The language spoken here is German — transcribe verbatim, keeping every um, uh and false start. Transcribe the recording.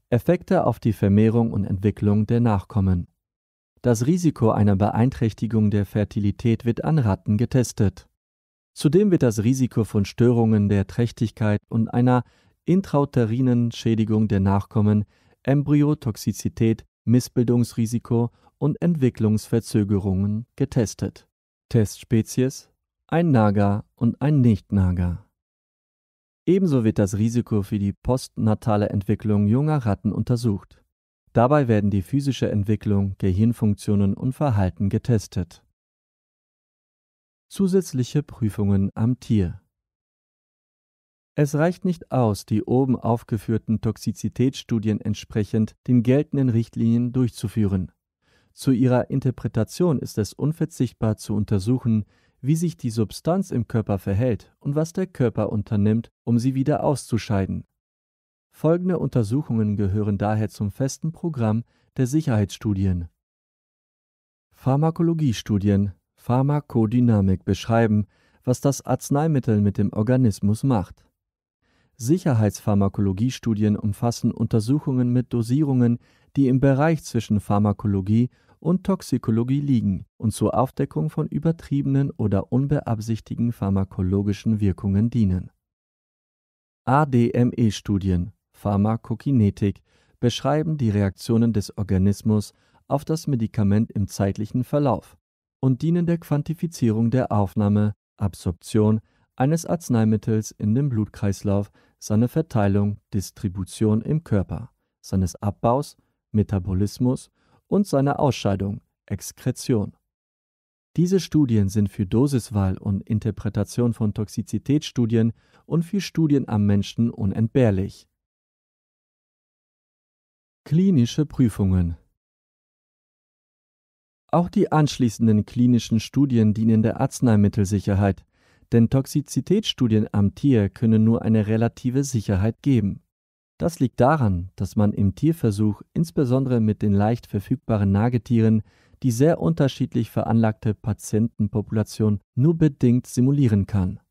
Effekte auf die Vermehrung und Entwicklung der Nachkommen. Das Risiko einer Beeinträchtigung der Fertilität wird an Ratten getestet. Zudem wird das Risiko von Störungen der Trächtigkeit und einer intrauterinen Schädigung der Nachkommen, Embryotoxizität, Missbildungsrisiko und Entwicklungsverzögerungen getestet. Testspezies: ein Nager und ein Nicht-Nager. Ebenso wird das Risiko für die postnatale Entwicklung junger Ratten untersucht. Dabei werden die physische Entwicklung, Gehirnfunktionen und Verhalten getestet. Zusätzliche Prüfungen am Tier. Es reicht nicht aus, die oben aufgeführten Toxizitätsstudien entsprechend den geltenden Richtlinien durchzuführen. Zu ihrer Interpretation ist es unverzichtbar zu untersuchen, wie sich die Substanz im Körper verhält und was der Körper unternimmt, um sie wieder auszuscheiden. Folgende Untersuchungen gehören daher zum festen Programm der Sicherheitsstudien. Pharmakologiestudien, Pharmakodynamik beschreiben, was das Arzneimittel mit dem Organismus macht. Sicherheitspharmakologiestudien umfassen Untersuchungen mit Dosierungen, die im Bereich zwischen Pharmakologie und Toxikologie liegen und zur Aufdeckung von übertriebenen oder unbeabsichtigten pharmakologischen Wirkungen dienen. A D M E-Studien, Pharmakokinetik, beschreiben die Reaktionen des Organismus auf das Medikament im zeitlichen Verlauf und dienen der Quantifizierung der Aufnahme, Absorption eines Arzneimittels in den Blutkreislauf, seiner Verteilung, Distribution im Körper, seines Abbaus, Metabolismus und seiner Ausscheidung, Exkretion. Diese Studien sind für Dosiswahl und Interpretation von Toxizitätsstudien und für Studien am Menschen unentbehrlich. Klinische Prüfungen. Auch die anschließenden klinischen Studien dienen der Arzneimittelsicherheit, denn Toxizitätsstudien am Tier können nur eine relative Sicherheit geben. Das liegt daran, dass man im Tierversuch insbesondere mit den leicht verfügbaren Nagetieren die sehr unterschiedlich veranlagte Patientenpopulation nur bedingt simulieren kann.